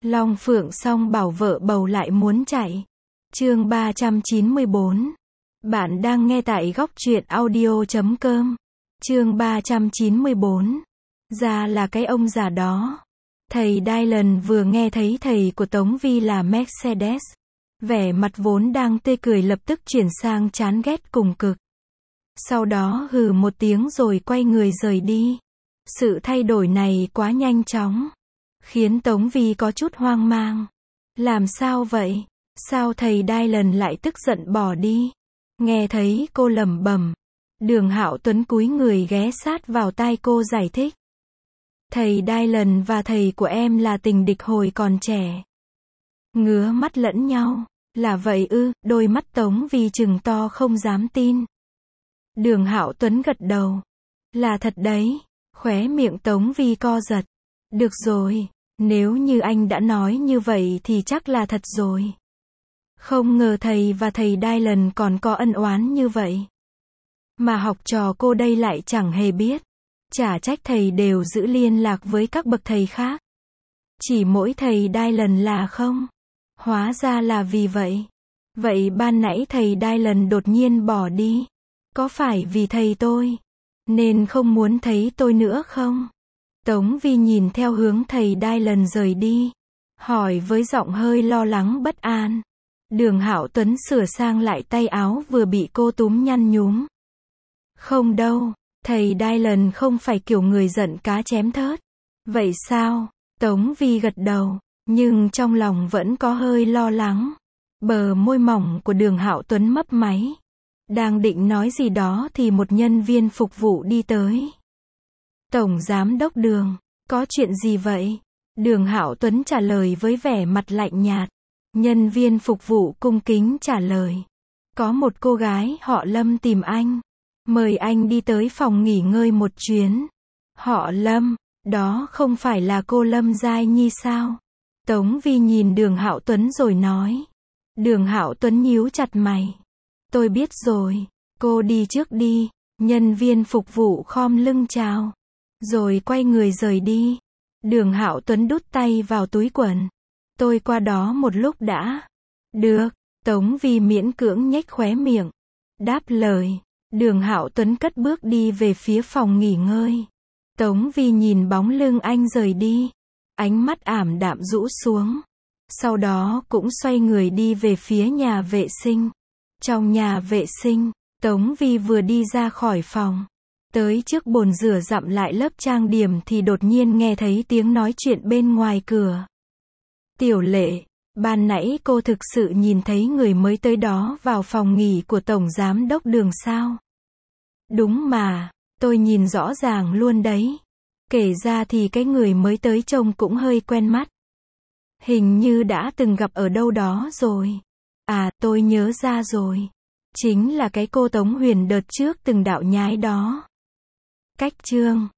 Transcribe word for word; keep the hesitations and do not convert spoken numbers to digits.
Long Phượng song bảo vợ bầu lại muốn chạy. Chương ba trăm chín mươi bốn. Bạn đang nghe tại góc truyện audio chấm com. Chương ba trăm chín mươi bốn. Ra là cái ông già đó. Thầy Dylan vừa nghe thấy thầy của Tống Vi là Mercedes. Vẻ mặt vốn đang tươi cười lập tức chuyển sang chán ghét cùng cực. Sau đó hừ một tiếng rồi quay người rời đi. Sự thay đổi này quá nhanh chóng, khiến Tống Vi có chút hoang mang. Làm sao vậy? Sao thầy Dylan lại tức giận bỏ đi? Nghe thấy cô lẩm bẩm, Đường Hạo Tuấn cúi người ghé sát vào tai cô giải thích. Thầy Dylan và thầy của em là tình địch hồi còn trẻ. Ngứa mắt lẫn nhau. Là vậy ư? Đôi mắt Tống Vi trừng to không dám tin. Đường Hạo Tuấn gật đầu. Là thật đấy. Khóe miệng Tống Vi co giật. Được rồi, nếu như anh đã nói như vậy thì chắc là thật rồi. Không ngờ thầy và thầy Dylan còn có ân oán như vậy. Mà học trò cô đây lại chẳng hề biết. Chả trách thầy đều giữ liên lạc với các bậc thầy khác. Chỉ mỗi thầy Dylan là không. Hóa ra là vì vậy. Vậy ban nãy thầy Dylan đột nhiên bỏ đi. Có phải vì thầy tôi nên không muốn thấy tôi nữa không? Tống Vi nhìn theo hướng thầy Dylan rời đi, hỏi với giọng hơi lo lắng bất an. Đường Hạo Tuấn sửa sang lại tay áo vừa bị cô túm nhăn nhúm. Không đâu, thầy Dylan không phải kiểu người giận cá chém thớt. Vậy sao? Tống Vi gật đầu, nhưng trong lòng vẫn có hơi lo lắng. Bờ môi mỏng của Đường Hạo Tuấn mấp máy. Đang định nói gì đó thì một nhân viên phục vụ đi tới. Tổng giám đốc Đường, có chuyện gì vậy? Đường Hạo Tuấn trả lời với vẻ mặt lạnh nhạt. Nhân viên phục vụ cung kính trả lời. Có một cô gái họ Lâm tìm anh. Mời anh đi tới phòng nghỉ ngơi một chuyến. Họ Lâm, đó không phải là cô Lâm Giai Nhi sao? Tống Vi nhìn Đường Hạo Tuấn rồi nói. Đường Hạo Tuấn nhíu chặt mày. Tôi biết rồi, cô đi trước đi. Nhân viên phục vụ khom lưng chào, rồi quay người rời đi. Đường Hạo Tuấn đút tay vào túi quần. Tôi qua đó một lúc đã. Được, Tống Vi miễn cưỡng nhếch khóe miệng. Đáp lời. Đường Hạo Tuấn cất bước đi về phía phòng nghỉ ngơi. Tống Vi nhìn bóng lưng anh rời đi. Ánh mắt ảm đạm rũ xuống. Sau đó cũng xoay người đi về phía nhà vệ sinh. Trong nhà vệ sinh, Tống Vi vừa đi ra khỏi phòng. Tới trước bồn rửa dặm lại lớp trang điểm thì đột nhiên nghe thấy tiếng nói chuyện bên ngoài cửa. Tiểu Lệ, ban nãy cô thực sự nhìn thấy người mới tới đó vào phòng nghỉ của Tổng Giám đốc Đường sao? Đúng mà, tôi nhìn rõ ràng luôn đấy. Kể ra thì cái người mới tới trông cũng hơi quen mắt. Hình như đã từng gặp ở đâu đó rồi. À, tôi nhớ ra rồi. Chính là cái cô Tống Huyền đợt trước từng đạo nhái đó. Cách chương